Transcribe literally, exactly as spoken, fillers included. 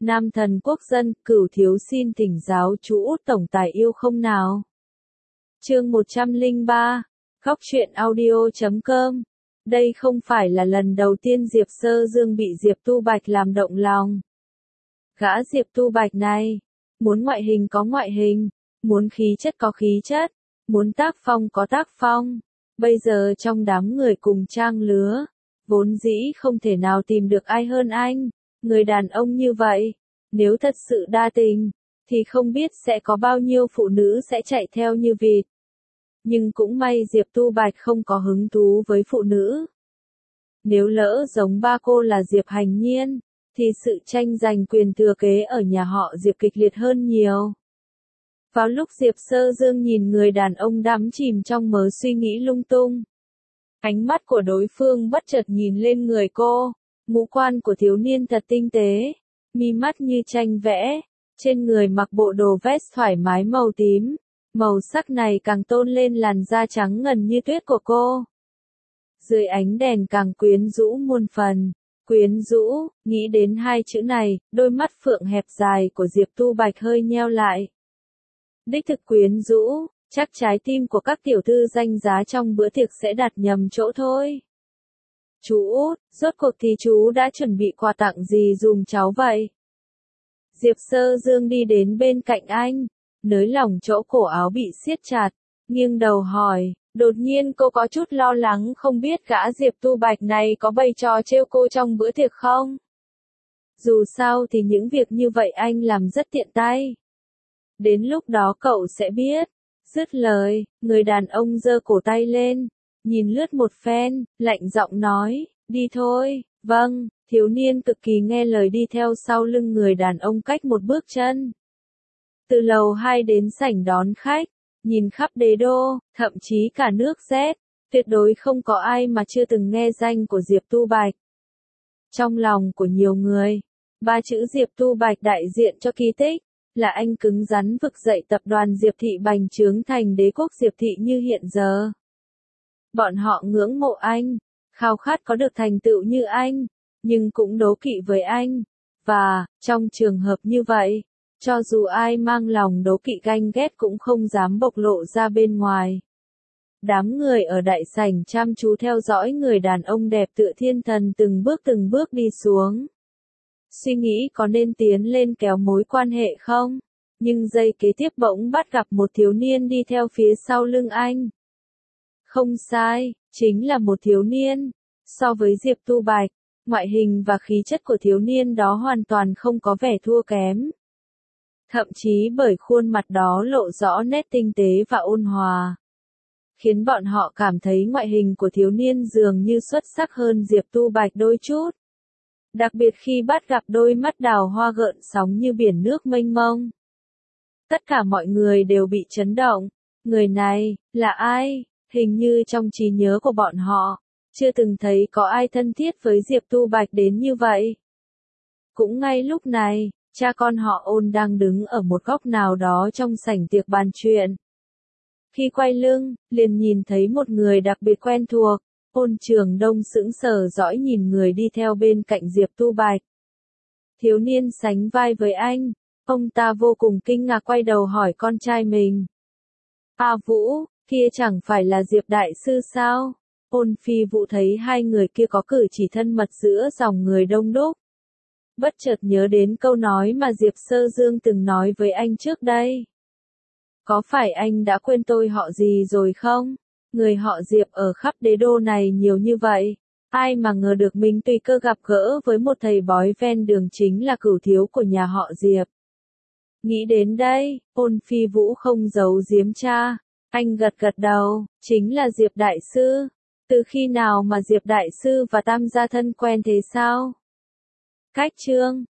Nam thần quốc dân, Cửu thiếu xin thỉnh giáo chú Út tổng tài yêu không nào. Chương một trăm lẻ ba, Góc truyện audio chấm com. Đây không phải là lần đầu tiên Diệp Sơ Dương bị Diệp Tu Bạch làm động lòng. Gã Diệp Tu Bạch này, muốn ngoại hình có ngoại hình, muốn khí chất có khí chất, muốn tác phong có tác phong. Bây giờ trong đám người cùng trang lứa, vốn dĩ không thể nào tìm được ai hơn anh. Người đàn ông như vậy, nếu thật sự đa tình, thì không biết sẽ có bao nhiêu phụ nữ sẽ chạy theo như vịt. Nhưng cũng may Diệp Tu Bạch không có hứng thú với phụ nữ. Nếu lỡ giống ba cô là Diệp Hành Nhiên, thì sự tranh giành quyền thừa kế ở nhà họ Diệp kịch liệt hơn nhiều. Vào lúc Diệp Sơ Dương nhìn người đàn ông đắm chìm trong mớ suy nghĩ lung tung, ánh mắt của đối phương bất chợt nhìn lên người cô. Ngũ quan của thiếu niên thật tinh tế, mi mắt như tranh vẽ, trên người mặc bộ đồ vest thoải mái màu tím, màu sắc này càng tôn lên làn da trắng ngần như tuyết của cô. Dưới ánh đèn càng quyến rũ muôn phần, quyến rũ, nghĩ đến hai chữ này, đôi mắt phượng hẹp dài của Diệp Tu Bạch hơi nheo lại. Đích thực quyến rũ, chắc trái tim của các tiểu thư danh giá trong bữa tiệc sẽ đặt nhầm chỗ thôi. Chú Út, rốt cuộc thì chú đã chuẩn bị quà tặng gì dùm cháu vậy? Diệp Sơ Dương đi đến bên cạnh anh, nới lỏng chỗ cổ áo bị siết chặt, nghiêng đầu hỏi. Đột nhiên cô có chút lo lắng không biết gã Diệp Tu Bạch này có bày trò trêu cô trong bữa tiệc không? Dù sao thì những việc như vậy anh làm rất tiện tay. Đến lúc đó cậu sẽ biết. Dứt lời, người đàn ông giơ cổ tay lên, nhìn lướt một phen, lạnh giọng nói, đi thôi. Vâng, thiếu niên cực kỳ nghe lời đi theo sau lưng người đàn ông cách một bước chân. Từ lầu hai đến sảnh đón khách, nhìn khắp đế đô, thậm chí cả nước Z, tuyệt đối không có ai mà chưa từng nghe danh của Diệp Tu Bạch. Trong lòng của nhiều người, ba chữ Diệp Tu Bạch đại diện cho kỳ tích, là anh cứng rắn vực dậy tập đoàn Diệp Thị bành trướng thành đế quốc Diệp Thị như hiện giờ. Bọn họ ngưỡng mộ anh, khao khát có được thành tựu như anh, nhưng cũng đố kỵ với anh. Và, trong trường hợp như vậy, cho dù ai mang lòng đố kỵ ganh ghét cũng không dám bộc lộ ra bên ngoài. Đám người ở đại sảnh chăm chú theo dõi người đàn ông đẹp tựa thiên thần từng bước từng bước đi xuống. Suy nghĩ có nên tiến lên kéo mối quan hệ không? Nhưng giây kế tiếp bỗng bắt gặp một thiếu niên đi theo phía sau lưng anh. Không sai, chính là một thiếu niên. So với Diệp Tu Bạch, ngoại hình và khí chất của thiếu niên đó hoàn toàn không có vẻ thua kém. Thậm chí bởi khuôn mặt đó lộ rõ nét tinh tế và ôn hòa, khiến bọn họ cảm thấy ngoại hình của thiếu niên dường như xuất sắc hơn Diệp Tu Bạch đôi chút. Đặc biệt khi bắt gặp đôi mắt đào hoa gợn sóng như biển nước mênh mông. Tất cả mọi người đều bị chấn động. Người này, là ai? Hình như trong trí nhớ của bọn họ, chưa từng thấy có ai thân thiết với Diệp Tu Bạch đến như vậy. Cũng ngay lúc này, cha con họ Ôn đang đứng ở một góc nào đó trong sảnh tiệc bàn chuyện. Khi quay lưng, liền nhìn thấy một người đặc biệt quen thuộc. Ôn Trường Đông sững sờ dõi nhìn người đi theo bên cạnh Diệp Tu Bạch. Thiếu niên sánh vai với anh, ông ta vô cùng kinh ngạc quay đầu hỏi con trai mình. A Vũ, kia chẳng phải là Diệp Đại Sư sao? Ôn Phi Vũ thấy hai người kia có cử chỉ thân mật giữa dòng người đông đúc. Bất chợt nhớ đến câu nói mà Diệp Sơ Dương từng nói với anh trước đây. Có phải anh đã quên tôi họ gì rồi không? Người họ Diệp ở khắp đế đô này nhiều như vậy. Ai mà ngờ được mình tùy cơ gặp gỡ với một thầy bói ven đường chính là cửu thiếu của nhà họ Diệp. Nghĩ đến đây, Ôn Phi Vũ không giấu giếm cha. Anh gật gật đầu, chính là Diệp Đại Sư. Từ khi nào mà Diệp Đại Sư và Tam gia thân quen thế sao? Cách chương,